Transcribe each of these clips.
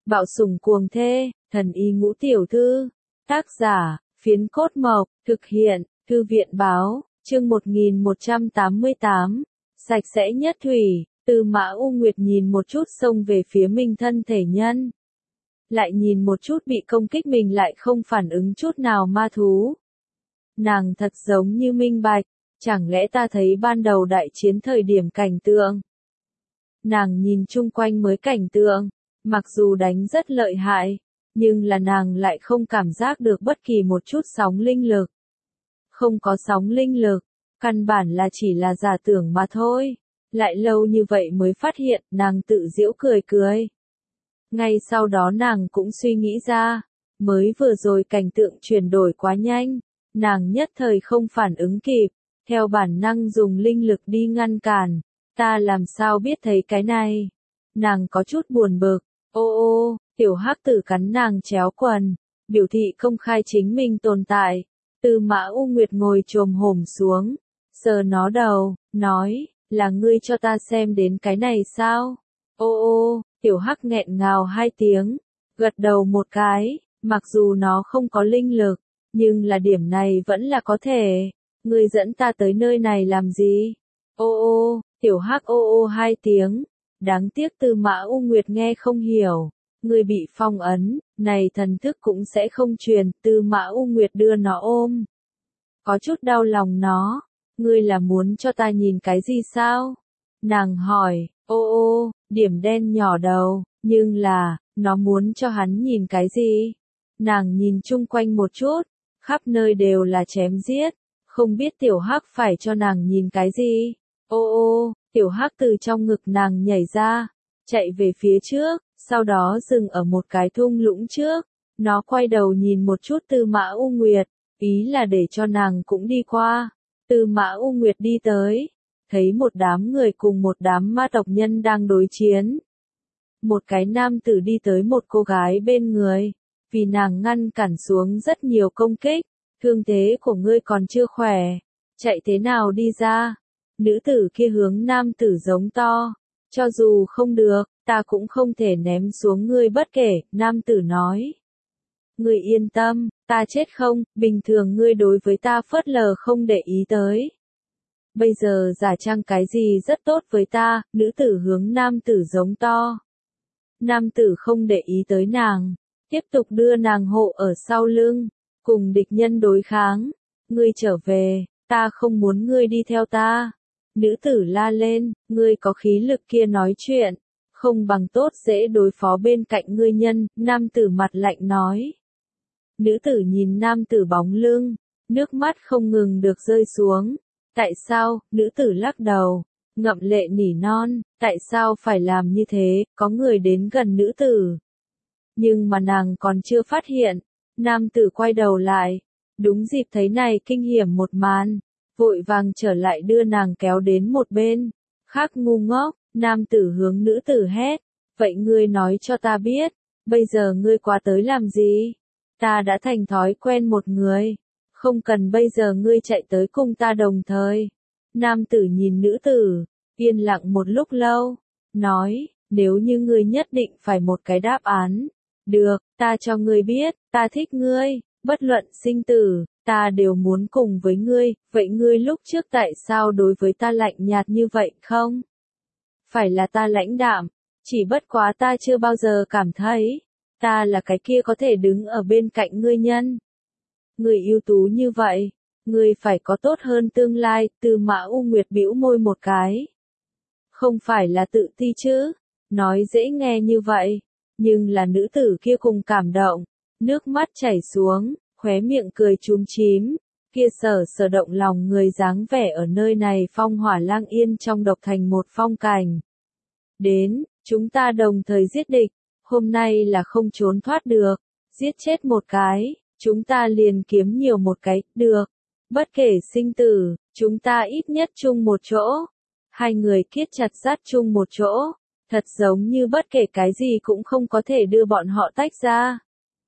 Bạo sủng cuồng thê, thần y ngũ tiểu thư. Tác giả, Phiến Cốt Mộc, thực hiện, Thư viện báo, chương 1188. Sạch sẽ nhất thủy, Tư Mã U Nguyệt nhìn một chút xông về phía mình thân thể nhân. Lại nhìn một chút bị công kích mình lại không phản ứng chút nào ma thú. Nàng thật giống như minh bạch, chẳng lẽ ta thấy ban đầu đại chiến thời điểm cảnh tượng. Nàng nhìn chung quanh mới cảnh tượng, mặc dù đánh rất lợi hại, nhưng là nàng lại không cảm giác được bất kỳ một chút sóng linh lực. Không có sóng linh lực, căn bản là chỉ là giả tưởng mà thôi. Lại lâu như vậy mới phát hiện, nàng tự giễu cười cười. Ngay sau đó nàng cũng suy nghĩ ra, mới vừa rồi cảnh tượng chuyển đổi quá nhanh, nàng nhất thời không phản ứng kịp, theo bản năng dùng linh lực đi ngăn cản, ta làm sao biết thấy cái này. Nàng có chút buồn bực, ô, tiểu hắc tử cắn nàng chéo quần, biểu thị công khai chính mình tồn tại. Tư Mã U Nguyệt ngồi chồm hổm xuống, sờ nó đầu, nói, là ngươi cho ta xem đến cái này sao? Ô, tiểu hắc nghẹn ngào hai tiếng, gật đầu một cái, mặc dù nó không có linh lực, nhưng là điểm này vẫn là có thể. Ngươi dẫn ta tới nơi này làm gì? Ô, tiểu hắc ô hai tiếng, đáng tiếc Tư Mã U Nguyệt nghe không hiểu. Ngươi bị phong ấn, này thần thức cũng sẽ không truyền. Tư Mã U Nguyệt đưa nó ôm. Có chút đau lòng nó. Ngươi là muốn cho ta nhìn cái gì sao? Nàng hỏi, ô, điểm đen nhỏ đầu, nhưng là, nó muốn cho hắn nhìn cái gì? Nàng nhìn chung quanh một chút, khắp nơi đều là chém giết, không biết tiểu hắc phải cho nàng nhìn cái gì? Ô, tiểu hắc từ trong ngực nàng nhảy ra, chạy về phía trước, sau đó dừng ở một cái thung lũng trước. Nó quay đầu nhìn một chút Tư Mã U Nguyệt, ý là để cho nàng cũng đi qua. Tư Mã U Nguyệt đi tới, thấy một đám người cùng một đám ma tộc nhân đang đối chiến. Một cái nam tử đi tới một cô gái bên người, vì nàng ngăn cản xuống rất nhiều công kích. Thương thế của ngươi còn chưa khỏe, chạy thế nào đi ra? Nữ tử kia hướng nam tử giống to, cho dù không được, ta cũng không thể ném xuống ngươi bất kể. Nam tử nói, ngươi yên tâm, ta chết không, bình thường ngươi đối với ta phớt lờ không để ý tới. Bây giờ giả trang cái gì rất tốt với ta. Nữ tử hướng nam tử giống to. Nam tử không để ý tới nàng, tiếp tục đưa nàng hộ ở sau lưng, cùng địch nhân đối kháng. Ngươi trở về, ta không muốn ngươi đi theo ta. Nữ tử la lên, ngươi có khí lực kia nói chuyện, không bằng tốt dễ đối phó bên cạnh ngươi nhân. Nam tử mặt lạnh nói. Nữ tử nhìn nam tử bóng lưng, nước mắt không ngừng được rơi xuống. Tại sao? Nữ tử lắc đầu, ngậm lệ nỉ non, tại sao phải làm như thế? Có người đến gần nữ tử, nhưng mà nàng còn chưa phát hiện. Nam tử quay đầu lại, đúng dịp thấy này kinh hiểm một màn, vội vàng trở lại đưa nàng kéo đến một bên. Khác ngu ngốc, nam tử hướng nữ tử hét, vậy ngươi nói cho ta biết, bây giờ ngươi qua tới làm gì? Ta đã thành thói quen một người, không cần bây giờ ngươi chạy tới cùng ta đồng thời. Nam tử nhìn nữ tử, yên lặng một lúc lâu, nói, nếu như ngươi nhất định phải một cái đáp án, được, ta cho ngươi biết, ta thích ngươi, bất luận sinh tử, ta đều muốn cùng với ngươi. Vậy ngươi lúc trước tại sao đối với ta lạnh nhạt như vậy không? Phải là ta lãnh đạm, chỉ bất quá ta chưa bao giờ cảm thấy, ta là cái kia có thể đứng ở bên cạnh ngươi nhân. Ngươi ưu tú như vậy, ngươi phải có tốt hơn tương lai. Tư Mã U Nguyệt bĩu môi một cái. Không phải là tự ti chứ, nói dễ nghe như vậy, nhưng là nữ tử kia cùng cảm động, nước mắt chảy xuống, khóe miệng cười chúm chím, kia sở động lòng người dáng vẻ ở nơi này phong hỏa lang yên trong độc thành một phong cảnh. Đến, chúng ta đồng thời giết địch, hôm nay là không trốn thoát được, giết chết một cái, chúng ta liền kiếm nhiều một cái, được. Bất kể sinh tử, chúng ta ít nhất chung một chỗ. Hai người kiết chặt sát chung một chỗ, thật giống như bất kể cái gì cũng không có thể đưa bọn họ tách ra.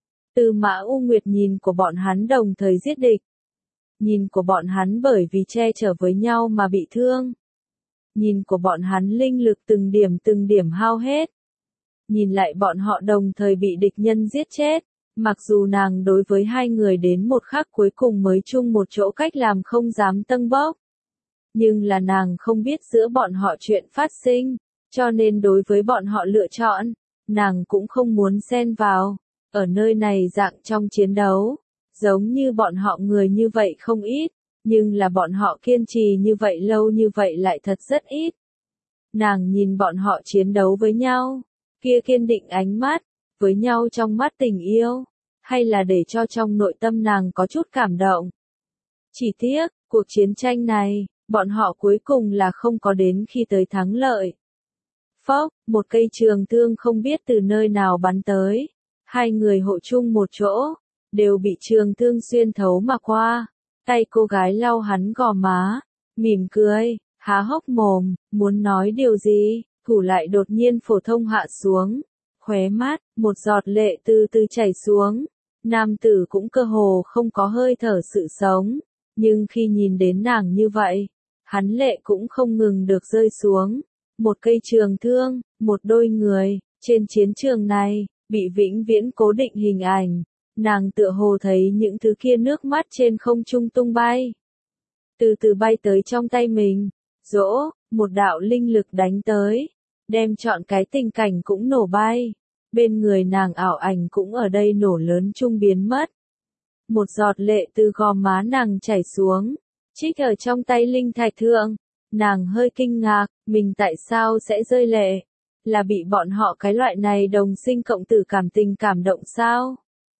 Tư Mã U Nguyệt nhìn của bọn hắn đồng thời giết địch. Nhìn của bọn hắn bởi vì che chở với nhau mà bị thương. Nhìn của bọn hắn linh lực từng điểm hao hết. nhìn lại bọn họ đồng thời bị địch nhân giết chết. Mặc dù nàng đối với hai người đến một khắc cuối cùng mới chung một chỗ cách làm không dám tâng bốc. Nhưng là nàng không biết giữa bọn họ chuyện phát sinh, cho nên đối với bọn họ lựa chọn, nàng cũng không muốn xen vào. Ở nơi này dạng trong chiến đấu, giống như bọn họ người như vậy không ít, nhưng là bọn họ kiên trì như vậy lâu như vậy lại thật rất ít. Nàng nhìn bọn họ chiến đấu với nhau, kia kiên định ánh mắt, với nhau trong mắt tình yêu, hay là để cho trong nội tâm nàng có chút cảm động. Chỉ tiếc, cuộc chiến tranh này, bọn họ cuối cùng là không có đến khi tới thắng lợi. Phốc, một cây trường thương không biết từ nơi nào bắn tới, hai người hộ chung một chỗ, đều bị trường thương xuyên thấu mà qua. Tay cô gái lau hắn gò má, mỉm cười, há hốc mồm, muốn nói điều gì, thủ lại đột nhiên phổ thông hạ xuống. Khóe mắt, một giọt lệ từ từ chảy xuống. Nam tử cũng cơ hồ không có hơi thở sự sống, nhưng khi nhìn đến nàng như vậy, hắn lệ cũng không ngừng được rơi xuống. Một cây trường thương, một đôi người, trên chiến trường này, bị vĩnh viễn cố định hình ảnh. Nàng tựa hồ thấy những thứ kia nước mắt trên không trung tung bay. Từ từ bay tới trong tay mình. Dỗ, một đạo linh lực đánh tới. Đem trọn cái tình cảnh cũng nổ bay. Bên người nàng ảo ảnh cũng ở đây nổ lớn chung biến mất. Một giọt lệ từ gò má nàng chảy xuống. Trích ở trong tay linh thạch thượng. Nàng hơi kinh ngạc, mình tại sao sẽ rơi lệ? Là bị bọn họ cái loại này đồng sinh cộng tử cảm tình cảm động sao?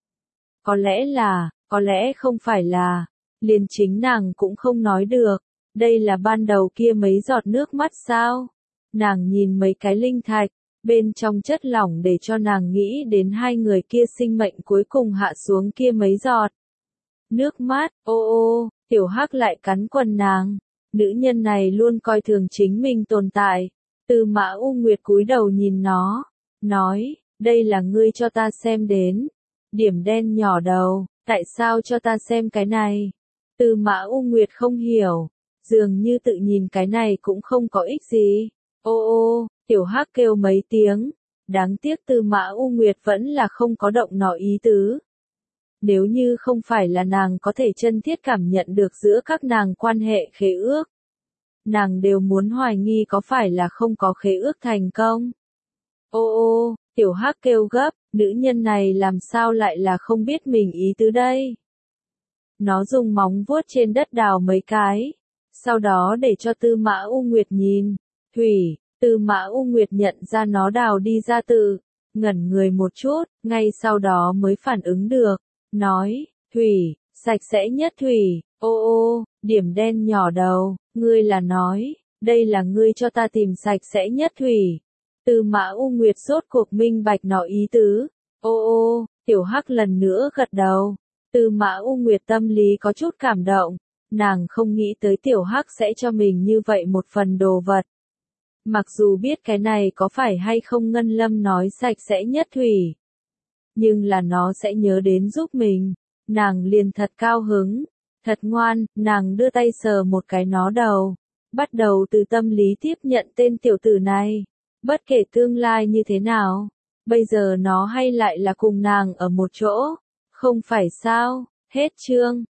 Có lẽ là, có lẽ không phải là, liền chính nàng cũng không nói được, đây là ban đầu kia mấy giọt nước mắt sao? Nàng nhìn mấy cái linh thạch, bên trong chất lỏng để cho nàng nghĩ đến hai người kia sinh mệnh cuối cùng hạ xuống kia mấy giọt. Nước mắt, ô ô, tiểu hắc lại cắn quần nàng, nữ nhân này luôn coi thường chính mình tồn tại. Tư Mã U Nguyệt cúi đầu nhìn nó, nói, đây là ngươi cho ta xem đến. Điểm đen nhỏ đầu, tại sao cho ta xem cái này? Tư Mã U Nguyệt không hiểu, dường như tự nhìn cái này cũng không có ích gì. Ô ô, tiểu hắc kêu mấy tiếng, đáng tiếc Tư Mã U Nguyệt vẫn là không có động nó ý tứ. Nếu như không phải là nàng có thể chân thiết cảm nhận được giữa các nàng quan hệ khế ước, nàng đều muốn hoài nghi có phải là không có khế ước thành công. Ô ô, tiểu hắc kêu gấp, nữ nhân này làm sao lại là không biết mình ý tứ đây. Nó dùng móng vuốt trên đất đào mấy cái, sau đó để cho Tư Mã U Nguyệt nhìn. Thủy, Tư Mã U Nguyệt nhận ra nó đào đi ra từ, ngẩn người một chút, ngay sau đó mới phản ứng được, nói, Thủy, sạch sẽ nhất thủy, ô ô, điểm đen nhỏ đầu, ngươi là nói, đây là ngươi cho ta tìm sạch sẽ nhất thủy. Tư Mã U Nguyệt rốt cuộc minh bạch nó ý tứ. Ô ô, tiểu hắc lần nữa gật đầu. Tư Mã U Nguyệt tâm lý có chút cảm động. Nàng không nghĩ tới tiểu hắc sẽ cho mình như vậy một phần đồ vật. Mặc dù biết cái này có phải hay không Ngân Lâm nói sạch sẽ nhất thủy. Nhưng là nó sẽ nhớ đến giúp mình. Nàng liền thật cao hứng. Thật ngoan, nàng đưa tay sờ một cái nó đầu. Bắt đầu từ tâm lý tiếp nhận tên tiểu tử này. Bất kể tương lai như thế nào, bây giờ nó hay lại là cùng nàng ở một chỗ, không phải sao, hết chương.